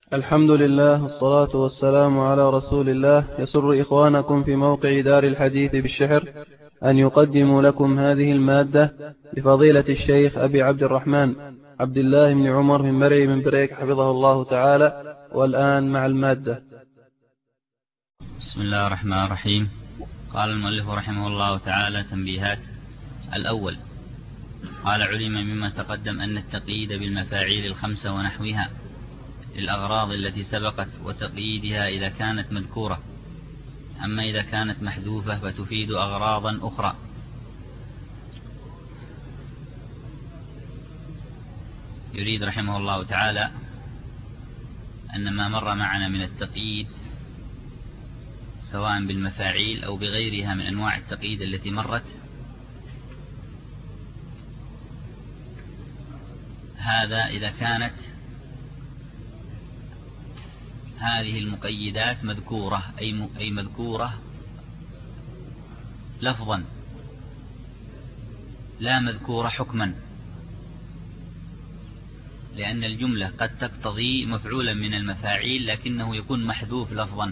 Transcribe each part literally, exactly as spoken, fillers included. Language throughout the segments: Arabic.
الحمد لله والصلاة والسلام على رسول الله. يسر إخوانكم في موقع دار الحديث بالشحر أن يقدموا لكم هذه المادة لفضيلة الشيخ أبي عبد الرحمن عبد الله بن عمر من مرعي من بريك حفظه الله تعالى. والآن مع المادة. بسم الله الرحمن الرحيم. قال المؤلف رحمه الله تعالى: تنبيهات. الأول: قال: علم مما تقدم أن التقييد بالمفاعيل الخمسة ونحوها للأغراض التي سبقت وتقييدها إذا كانت مذكورة، أما إذا كانت محذوفة فتفيد أغراضا أخرى. يريد رحمه الله تعالى أن ما مر معنا من التقييد سواء بالمفاعيل أو بغيرها من أنواع التقييد التي مرت، هذا إذا كانت هذه المقيدات مذكورة أي مذكورة لفظا لا مذكورة حكما، لأن الجملة قد تقتضي مفعولا من المفاعيل لكنه يكون محذوف لفظا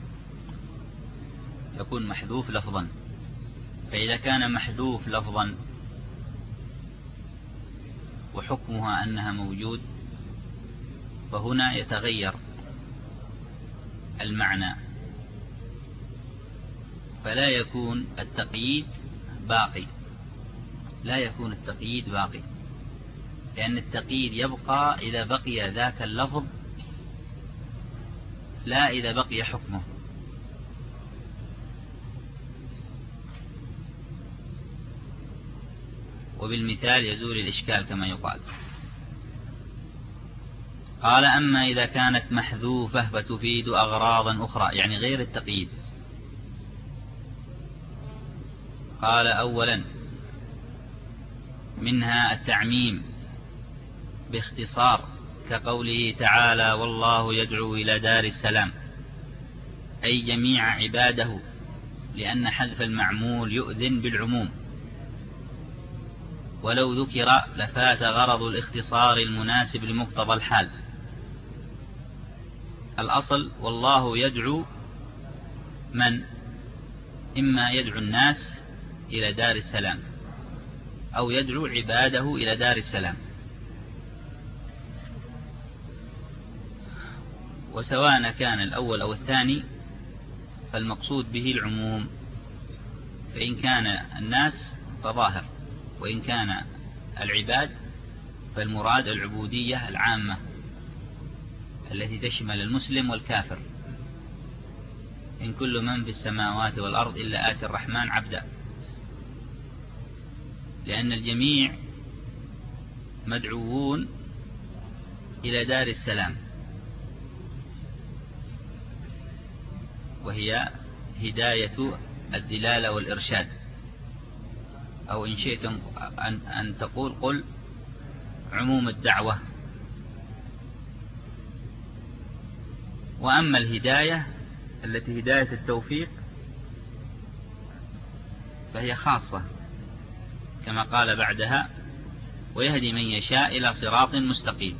يكون محذوف لفظا فإذا كان محذوف لفظا وحكمها أنها موجود، فهنا يتغير المعنى، فلا يكون التقييد باقي لا يكون التقييد باقي لأن التقييد يبقى إذا بقي ذاك اللفظ لا إذا بقي حكمه. وبالمثال يزول الإشكال كما يقال. قال: أما إذا كانت محذوفة فتفيد أغراضا أخرى، يعني غير التقييد. قال: أولا منها التعميم باختصار، كقوله تعالى: والله يدعو إلى دار السلام، أي جميع عباده، لأن حذف المعمول يؤذن بالعموم، ولو ذكر لفات غرض الاختصار المناسب لمقتضى الحال. الأصل والله يدعو من؟ إما يدعو الناس إلى دار السلام أو يدعو عباده إلى دار السلام، وسواء كان الأول أو الثاني فالمقصود به العموم، فإن كان الناس فظاهر، وإن كان العباد فالمراد العبودية العامة التي تشمل المسلم والكافر. إن كل من في السماوات والأرض إلا آتي الرحمن عبدا، لأن الجميع مدعوون إلى دار السلام، وهي هداية الدلالة والإرشاد، أو إن شئتم أن تقول قل عموم الدعوة. وأما الهداية التي هداية التوفيق فهي خاصة، كما قال بعدها: ويهدي من يشاء إلى صراط مستقيم،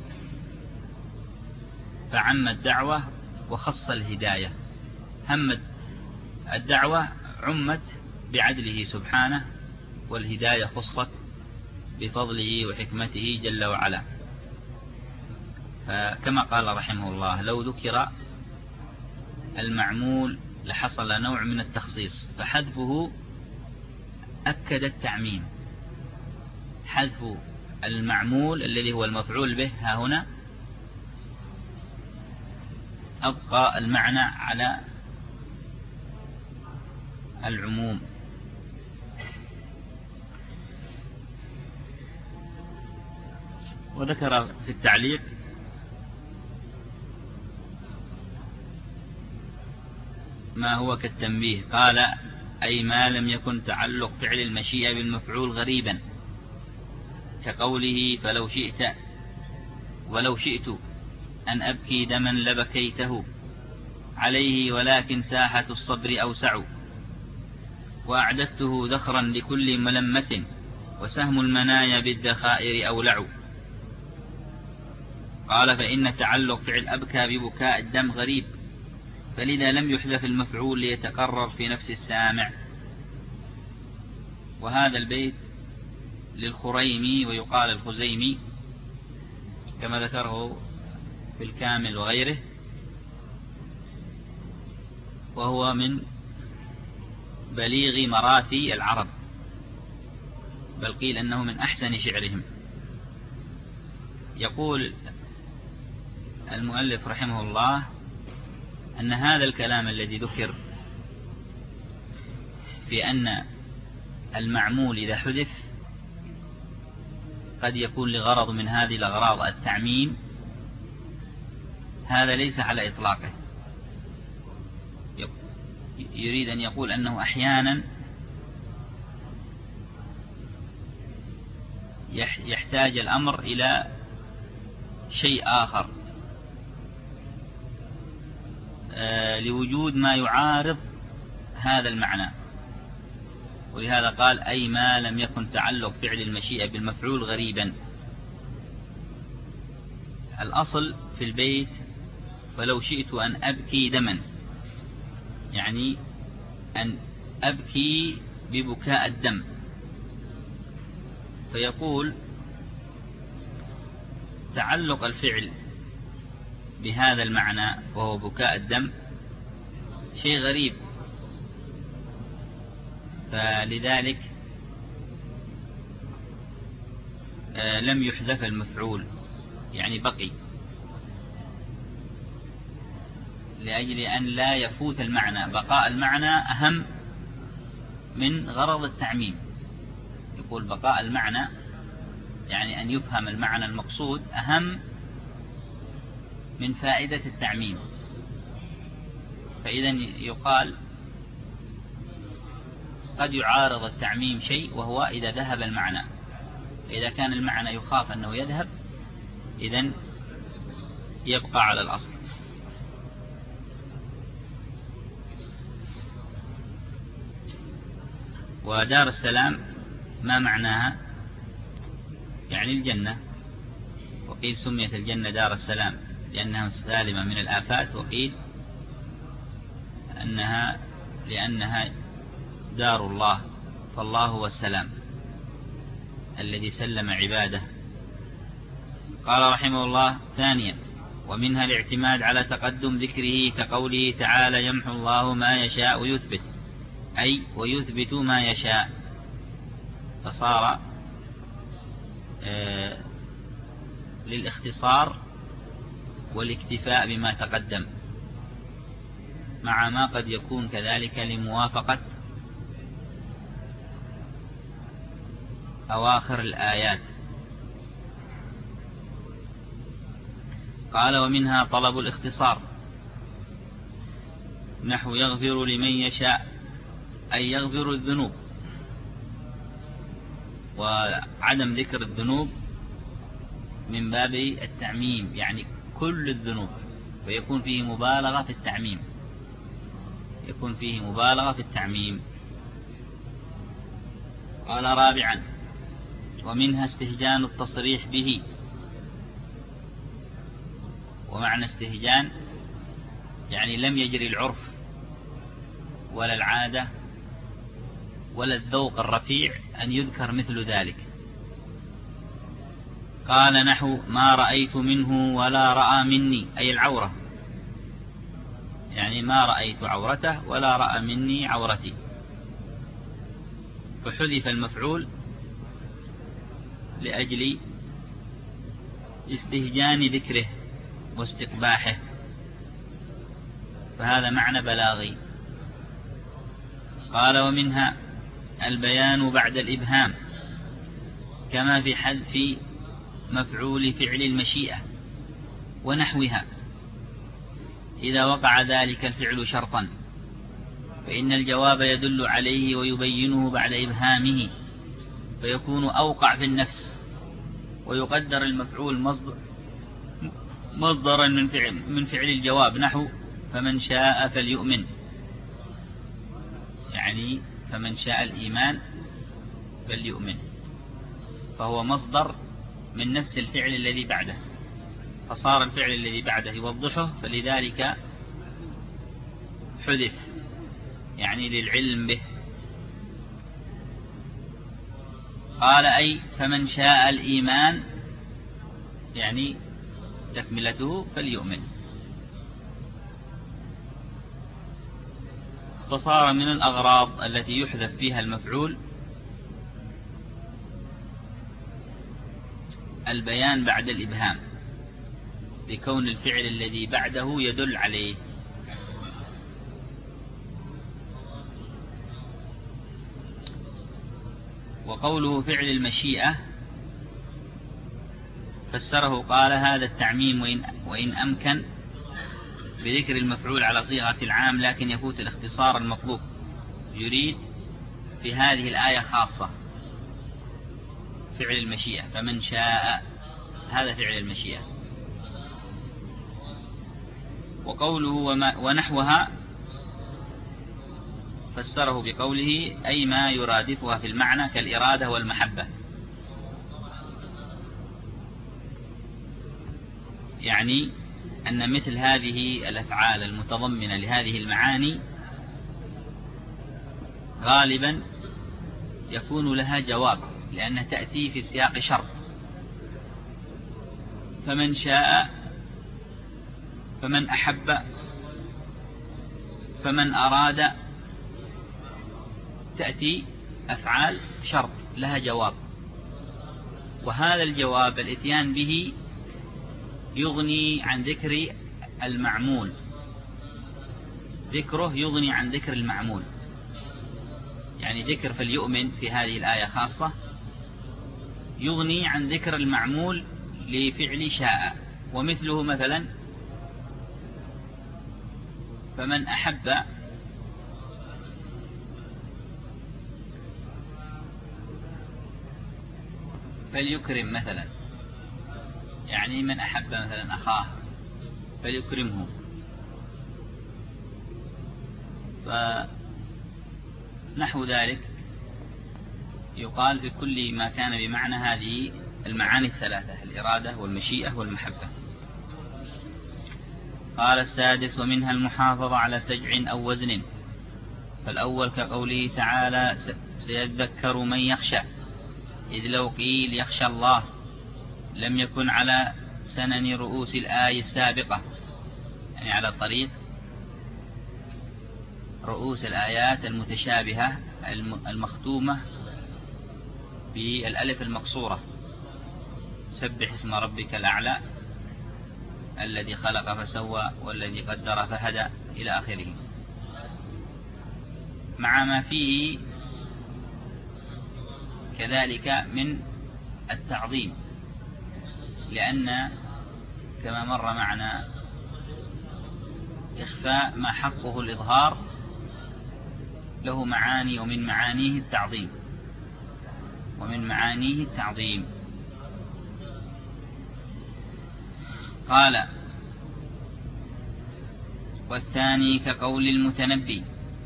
فعم الدعوة وخص الهداية. هم الدعوة عمت بعدله سبحانه، والهداية خصت بفضله وحكمته جل وعلا. فكما قال رحمه الله: لو ذكر المعمول لحصل نوع من التخصيص، فحذفه أكد التعميم. حذف المعمول الذي هو المفعول به ها هنا أبقى المعنى على العموم. وذكر في التعليق: ما هو كالتنبيه. قال: أي ما لم يكن تعلق فعل المشيئة بالمفعول غريبا، كقوله: فلو شئت ولو شئت أن أبكي دما لبكيته عليه، ولكن ساحة الصبر أوسع، وأعددته ذخرا لكل ملمة، وسهم المنايا بالذخائر أولع. قال فإن تعلق فعل أبكى ببكاء الدم غريب، فلذا لم يحذف المفعول ليتقرر في نفس السامع. وهذا البيت للخريمي ويقال الخزيمي كما ذكره في الكامل وغيره، وهو من بليغ مراثي العرب، بل قيل أنه من أحسن شعرهم. يقول المؤلف رحمه الله أن هذا الكلام الذي ذكر في أن المعمول إذا حذف قد يكون لغرض من هذه الأغراض التعميم، هذا ليس على إطلاقه. يريد أن يقول أنه أحيانا يحتاج الأمر إلى شيء آخر لوجود ما يعارض هذا المعنى، ولهذا قال أي ما لم يكن تعلق فعل المشيئة بالمفعول غريبا. الأصل في البيت فلو شئت أن أبكي دما، يعني أن أبكي ببكاء الدم، فيقول تعلق الفعل بهذا المعنى وهو بكاء الدم شيء غريب، فلذلك لم يحذف المفعول، يعني بقي، لأجل أن لا يفوت المعنى. بقاء المعنى أهم من غرض التعميم. يقول بقاء المعنى يعني أن يفهم المعنى المقصود أهم من فائدة التعميم. فإذا يقال قد يعارض التعميم شيء وهو إذا ذهب المعنى، إذا كان المعنى يخاف أنه يذهب إذن يبقى على الأصل. ودار السلام ما معناها؟ يعني الجنة، وقيل سميت الجنة دار السلام لأنها سالمة من الآفات، وقيل أنها لأنها دار الله، فالله هو السلام الذي سلم عباده. قال رحمه الله ثانيا ومنها الاعتماد على تقدم ذكره كقوله تعالى يمحو الله ما يشاء ويثبت، أي ويثبت ما يشاء، فصار آه للاختصار والاكتفاء بما تقدم، مع ما قد يكون كذلك لموافقة أواخر الآيات. قال ومنها طلب الاختصار، نحو يغفر لمن يشاء، أي يغفر الذنوب، وعدم ذكر الذنوب من باب التعميم، يعني كل الذنوب، ويكون فيه مبالغة في التعميم، يكون فيه مبالغة في التعميم. قال رابعا ومنها استهجان التصريح به، ومعنى استهجان يعني لم يجري العرف ولا العادة ولا الذوق الرفيع أن يذكر مثل ذلك. قال نحو ما رأيت منه ولا رأى مني، أي العورة، يعني ما رأيت عورته ولا رأى مني عورتي، فحذف المفعول لأجل استهجان ذكره واستقباحه، فهذا معنى بلاغي. قال ومنها البيان بعد الإبهام، كما في حذف مفعول فعل المشيئة ونحوها إذا وقع ذلك الفعل شرطا، فإن الجواب يدل عليه ويبينه بعد إبهامه، فيكون أوقع في النفس، ويقدر المفعول مصدر مصدرا من فعل, من فعل الجواب، نحو فمن شاء فليؤمن، يعني فمن شاء الإيمان فليؤمن، فهو مصدر من نفس الفعل الذي بعده. فصار الفعل الذي بعده يوضحه، فلذلك حذف، يعني للعلم به. قال أي فمن شاء الإيمان، يعني تكملته فليؤمن. فصار من الأغراض التي يحذف فيها المفعول البيان بعد الإبهام، لكون الفعل الذي بعده يدل عليه. وقوله فعل المشيئة فسره قال هذا التعميم وإن, وإن أمكن بذكر المفعول على صيغة العام، لكن يفوت الاختصار المطلوب. يريد في هذه الآية خاصة فعل المشيئة، فمن شاء هذا فعل المشيئة. وقوله وما ونحوها فسره بقوله أي ما يرادفها في المعنى كالإرادة والمحبة، يعني أن مثل هذه الأفعال المتضمنة لهذه المعاني غالبا يكون لها جواب، لأنها تأتي في سياق شرط. فمن شاء، فمن أحب، فمن أراد، تأتي أفعال شرط لها جواب، وهذا الجواب الاتيان به يغني عن ذكر المعمول، ذكره يغني عن ذكر المعمول. يعني ذكر فليؤمن في هذه الآية خاصة يغني عن ذكر المعمول لفعل شاء. ومثله مثلا فمن أحب فليكرم مثلا، يعني من أحب مثلا أخاه فليكرمه. فنحو ذلك يقال في كل ما كان بمعنى هذه المعاني الثلاثة: الإرادة والمشيئة والمحبة. قال السادس ومنها المحافظة على سجع أو وزن. فالأول كقوله تعالى سيذكر من يخشى، إذ لو قيل يخشى الله لم يكن على سنن رؤوس الآية السابقة، يعني على طريق رؤوس الآيات المتشابهة المختومة بالألف المقصورة: سبح اسم ربك الأعلى الذي خلق فسوى والذي قدر فهدى إلى آخره، مع ما فيه كذلك من التعظيم، لأن كما مر معنا إخفاء ما حقه الإظهار له معاني، ومن معانيه التعظيم ومن معانيه التعظيم. قال والثاني كقول المتنبي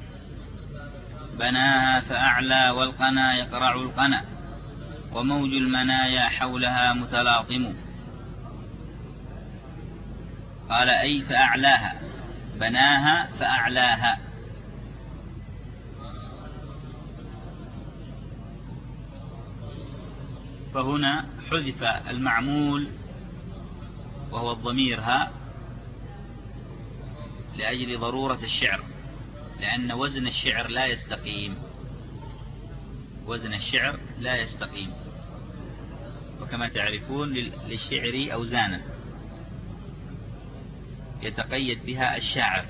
بناها فأعلى والقنا يقرع القنا وموج المنايا حولها متلاطم. قال أي فأعلاها، بناها فأعلاها. فهنا حذف المعمول وهو الضمير ها لأجل ضرورة الشعر، لأن وزن الشعر لا يستقيم، وزن الشعر لا يستقيم، وكما تعرفون للشعر أوزانا يتقيد بها الشاعر،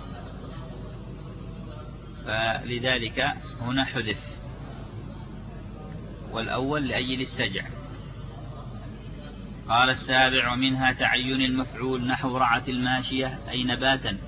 فلذلك هنا حذف، والأول لأجل السجع. قال السابع ومنها تعين المفعول نحو رعت الماشية أي نباتا،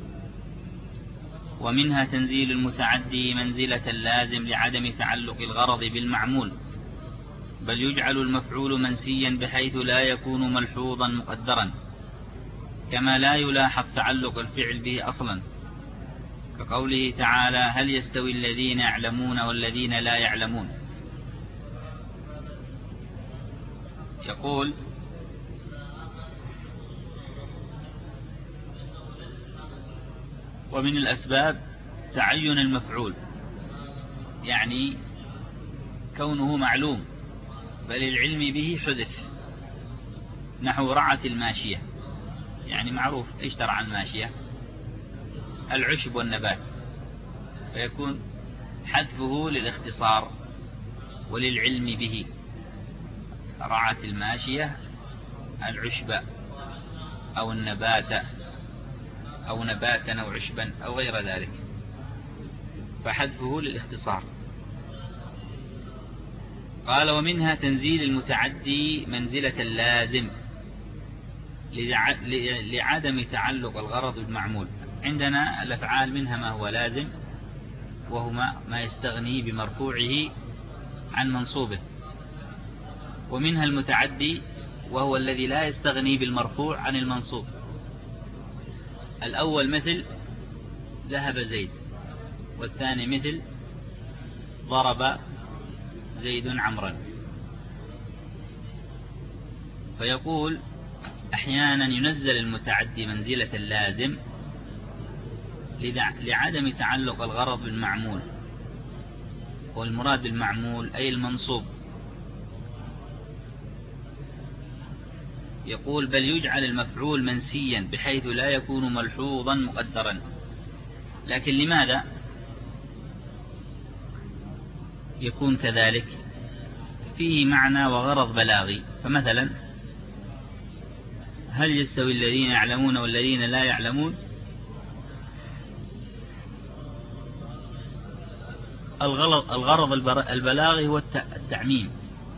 ومنها تنزيل المتعدي منزلة اللازم لعدم تعلق الغرض بالمعمول، بل يجعل المفعول منسيا بحيث لا يكون ملحوظا مقدرا، كما لا يلاحظ تعلق الفعل به أصلا، كقوله تعالى هل يستوي الذين يعلمون والذين لا يعلمون. يقول ومن الأسباب تعين المفعول، يعني كونه معلوم بل العلم به حذف، نحو رعت الماشية، يعني معروف إيش ترعى الماشية؟ العشب والنبات، فيكون حذفه للاختصار وللعلم به. رعت الماشية العشب أو النبات أو نباتا أو عشبا أو غير ذلك، فحذفه للاختصار. قال ومنها تنزيل المتعدي منزلة اللازم لعدم تعلق الغرض بالمعمول. عندنا الأفعال منها ما هو لازم، وهما ما يستغني بمرفوعه عن منصوبه، ومنها المتعدي وهو الذي لا يستغني بالمرفوع عن المنصوب. الأول مثل ذهب زيد، والثاني مثل ضرب زيد عمرا. فيقول أحيانا ينزل المتعدي منزلة اللازم لعدم تعلق الغرض بالمعمول، والمراد بالمعمول أي المنصوب. يقول بل يجعل المفعول منسيا بحيث لا يكون ملحوظا مقدرا. لكن لماذا يكون كذلك؟ فيه معنى وغرض بلاغي. فمثلا هل يستوي الذين يعلمون والذين لا يعلمون؟ الغرض البلاغي هو التعميم،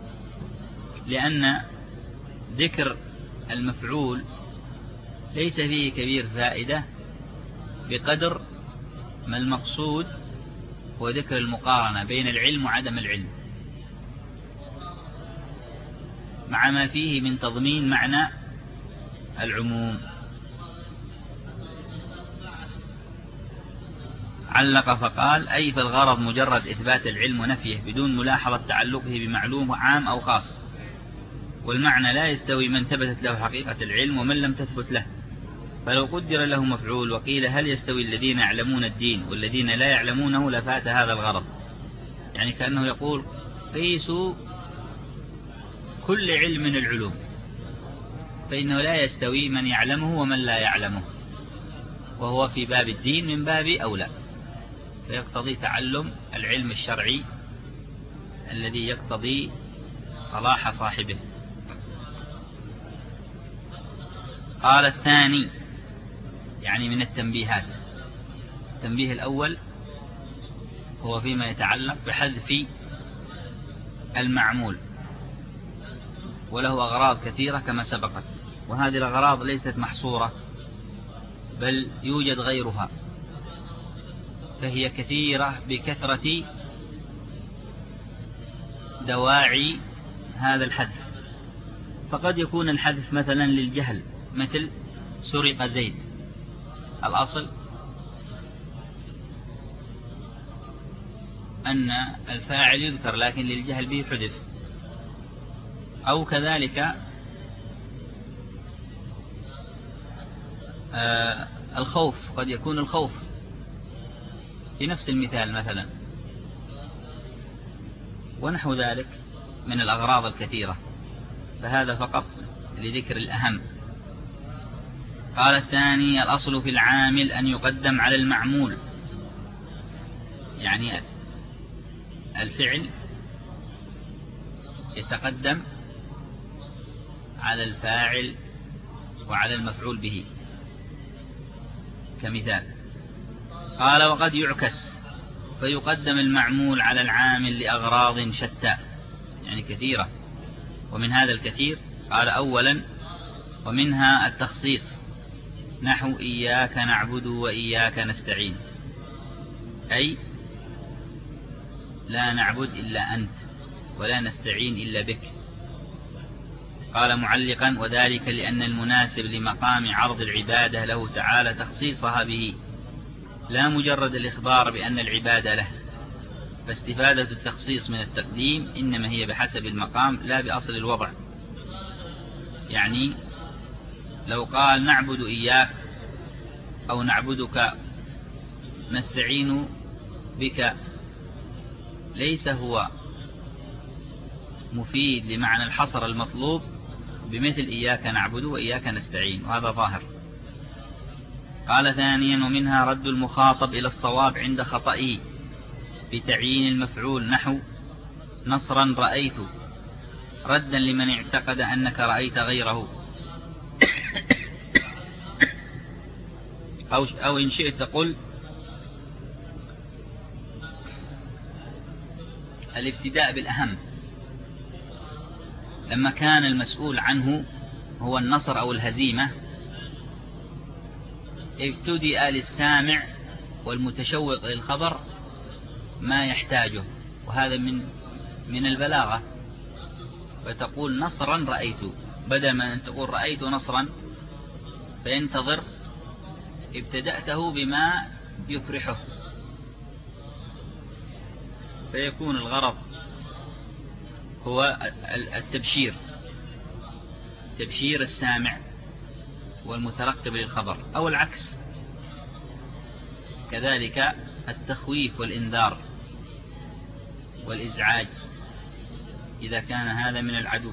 لأن ذكر المفعول ليس فيه كبير فائدة بقدر ما المقصود هو ذكر المقارنة بين العلم وعدم العلم، مع ما فيه من تضمين معنى العموم. علق فقال أي فالغرض مجرد إثبات العلم ونفيه بدون ملاحظة تعلقه بمعلوم عام أو خاص، والمعنى لا يستوي من ثبتت له حقيقة العلم ومن لم تثبت له. فلو قدر له مفعول وقيل هل يستوي الذين يعلمون الدين والذين لا يعلمونه لفات هذا الغرض، يعني كأنه يقول قيسوا كل علم من العلوم، فإنه لا يستوي من يعلمه ومن لا يعلمه، وهو في باب الدين من باب أولى، فيقتضي تعلم العلم الشرعي الذي يقتضي صلاح صاحبه. قال الثاني يعني من التنبيهات. التنبيه الأول هو فيما يتعلق بحذف المعمول، وله أغراض كثيرة كما سبقت، وهذه الأغراض ليست محصورة بل يوجد غيرها، فهي كثيرة بكثرة دواعي هذا الحذف. فقد يكون الحذف مثلا للجهل، مثل سرق زيد، الأصل أن الفاعل يذكر لكن للجهل به حذف. أو كذلك آه الخوف، قد يكون الخوف في نفس المثال مثلا، ونحو ذلك من الأغراض الكثيرة، فهذا فقط لذكر الأهم. قال الثاني الأصل في العامل أن يقدم على المعمول، يعني الفعل يتقدم على الفاعل وعلى المفعول به كمثال. قال وقد يعكس فيقدم المعمول على العامل لأغراض شتى، يعني كثيرة، ومن هذا الكثير قال أولا ومنها التخصيص، نحو إياك نعبد وإياك نستعين، أي لا نعبد إلا أنت ولا نستعين إلا بك. قال معلقا وذلك لأن المناسب لمقام عرض العبادة له تعالى تخصيصها به، لا مجرد الإخبار بأن العبادة له، فاستفادة التخصيص من التقديم إنما هي بحسب المقام لا بأصل الوضع. يعني لو قال نعبد إياك أو نعبدك نستعين بك ليس هو مفيد لمعنى الحصر المطلوب بمثل إياك نعبد وإياك نستعين، وهذا ظاهر. قال ثانيا: ومنها رد المخاطب إلى الصواب عند خطئه بتعيين المفعول، نحو نصرا رأيت، ردا لمن اعتقد أنك رأيت غيره. أو, أو إن شئت قل الابتداء بالأهم، لما كان المسؤول عنه هو النصر أو الهزيمة ابتدأ للسامع والمتشوق للخبر ما يحتاجه، وهذا من من البلاغة. فتقول نصرا رأيت بدل ما أن تقول رأيت نصرا فينتظر، ابتدأته بما يفرحه، فيكون الغرض هو التبشير، تبشير السامع والمترقب للخبر، أو العكس كذلك التخويف والإنذار والإزعاج إذا كان هذا من العدو.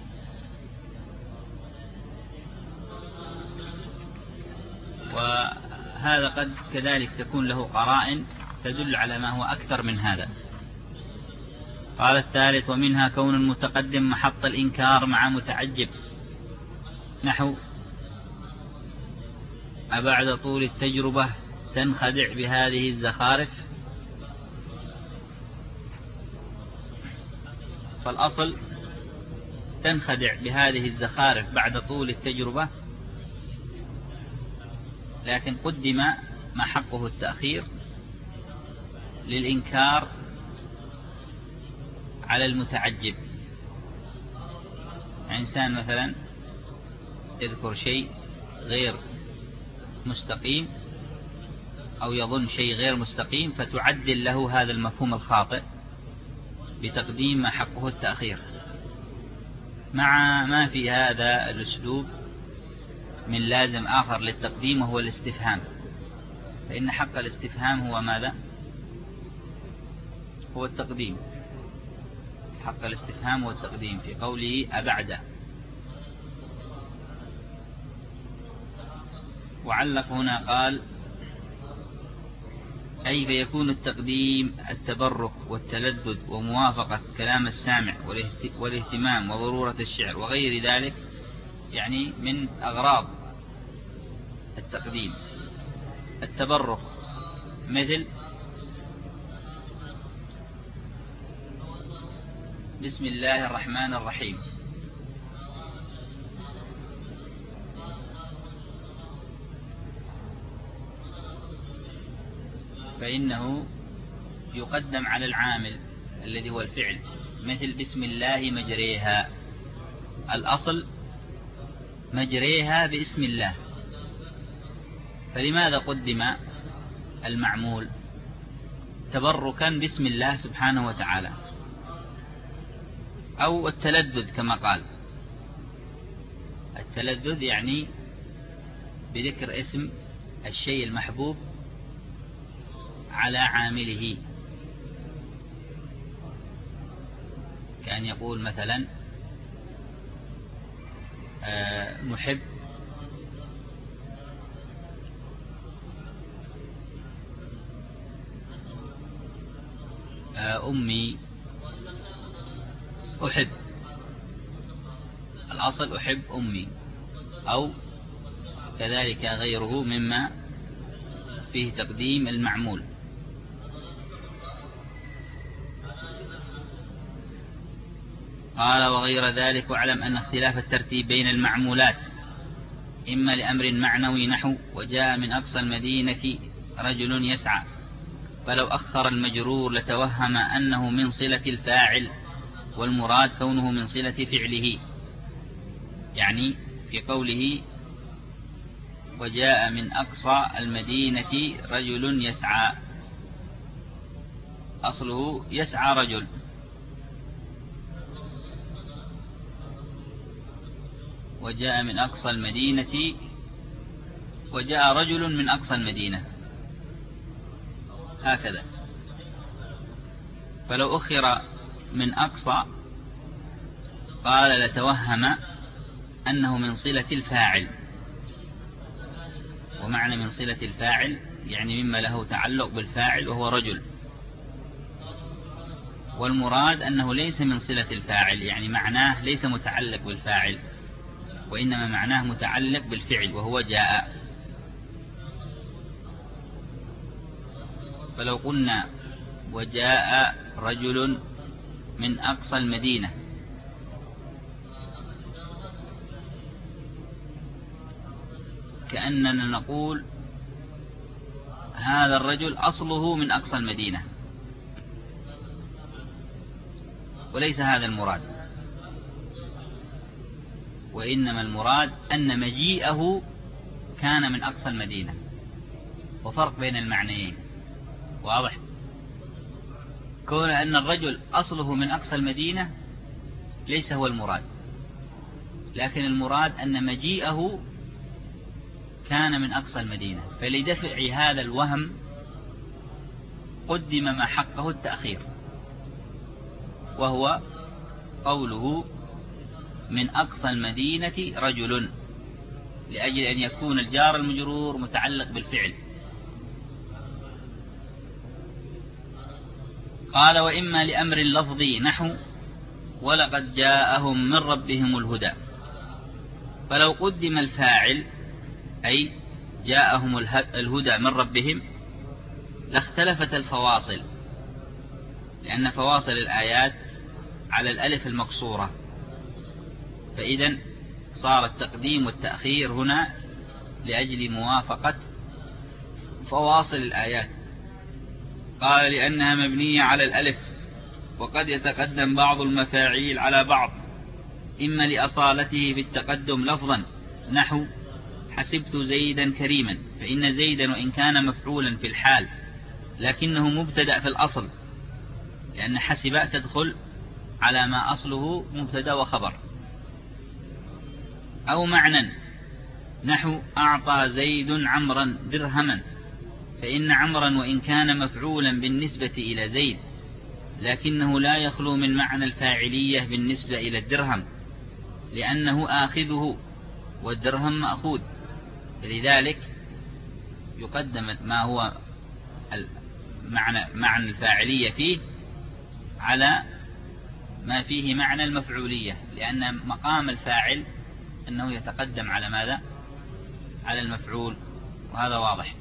وهذا قد كذلك تكون له قرائن تدل على ما هو أكثر من هذا. قال الثالث: ومنها كون المتقدم محط الإنكار مع متعجب، نحو أبعد طول التجربة تنخدع بهذه الزخارف. فالأصل تنخدع بهذه الزخارف بعد طول التجربة، لكن قدم ما حقه التأخير للإنكار على المتعجب. إنسان مثلا يذكر شيء غير مستقيم أو يظن شيء غير مستقيم، فتعدل له هذا المفهوم الخاطئ بتقديم ما حقه التأخير، مع ما في هذا الأسلوب من لازم آخر للتقديم وهو الاستفهام، فإن حق الاستفهام هو ماذا؟ هو التقديم. حق الاستفهام هو التقديم في قوله أبعد. وعلق هنا قال: أي فيكون التقديم التبرك والتلذذ وموافقة كلام السامع والاهتمام وضرورة الشعر وغير ذلك، يعني من أغراض التقديم. التبرك مثل بسم الله الرحمن الرحيم، فإنه يقدم على العامل الذي هو الفعل، مثل بسم الله مجريها، الأصل مجريها باسم الله، فلماذا قدم المعمول؟ تبركا باسم الله سبحانه وتعالى. أو التلذذ كما قال، التلذذ يعني بذكر اسم الشيء المحبوب على عامله، كأن يقول مثلا محب أمي أحب، الأصل أحب أمي، أو كذلك غيره مما فيه تقديم المعمول. قال: وغير ذلك، واعلم أن اختلاف الترتيب بين المعمولات إما لأمر معنوي، نحو وجاء من أقصى المدينة رجل يسعى، فلو أخر المجرور لتوهم أنه من صلة الفاعل، والمراد كونه من صلة فعله. يعني في قوله وجاء من أقصى المدينة رجل يسعى، أصله يسعى رجل، وجاء من أقصى المدينة، وجاء رجل من أقصى المدينة، هكذا. فلو أخر من أقصى قال لتوهم أنه من صلة الفاعل، ومعنى من صلة الفاعل يعني مما له تعلق بالفاعل وهو رجل، والمراد أنه ليس من صلة الفاعل، يعني معناه ليس متعلق بالفاعل، وإنما معناه متعلق بالفعل وهو جاء. فلو قلنا وجاء رجل من أقصى المدينة، كأننا نقول هذا الرجل أصله من أقصى المدينة، وليس هذا المراد، وإنما المراد أن مجيئه كان من أقصى المدينة، وفرق بين المعنيين واضح. كون أن الرجل أصله من أقصى المدينة ليس هو المراد، لكن المراد أن مجيئه كان من أقصى المدينة. فلدفع هذا الوهم قدم ما حقه التأخير، وهو قوله من أقصى المدينة رجل، لأجل أن يكون الجار المجرور متعلق بالفعل. قال وإما لأمر لفظي نحو ولقد جاءهم من ربهم الهدى. فلو قدم الفاعل أي جاءهم الهدى من ربهم لاختلفت الفواصل، لأن فواصل الآيات على الألف المقصورة، فإذا صار التقديم والتأخير هنا لأجل موافقة فواصل الآيات. قال لأنها مبنية على الألف، وقد يتقدم بعض المفاعيل على بعض، إما لأصالته في التقدم لفظا نحو حسبت زيدا كريما، فإن زيدا وإن كان مفعولا في الحال لكنه مبتدأ في الأصل، لأن حسب تدخل على ما أصله مبتدأ وخبر. أو معنى نحو أعطى زيد عمرا درهما، فإن عمرا وإن كان مفعولا بالنسبة إلى زيد لكنه لا يخلو من معنى الفاعلية بالنسبة إلى الدرهم، لأنه آخذه والدرهم مأخوذ، فلذلك يقدم ما هو معنى, معنى الفاعلية فيه على ما فيه معنى المفعولية، لأن مقام الفاعل أنه يتقدم على ماذا؟ على المفعول، وهذا واضح.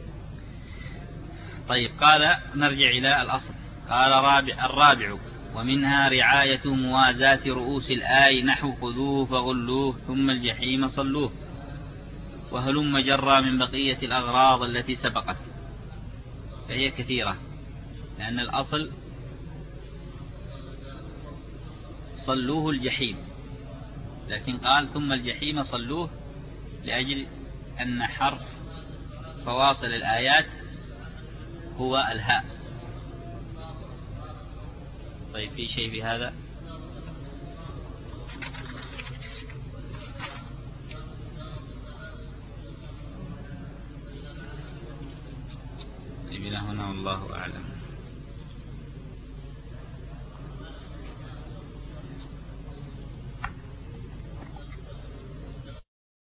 طيب قال نرجع إلى الأصل. قال رابع الرابع ومنها رعاية موازاة رؤوس الآي نحو خذوه فغلوه ثم الجحيم صلوه، وهلم جرى من بقية الأغراض التي سبقت، فهي كثيرة، لأن الأصل صلوه الجحيم، لكن قال ثم الجحيم صلوه لأجل أن حرف فواصل الآيات هو الهاء. طيب في شيء في هذا؟ إلى هنا والله أعلم.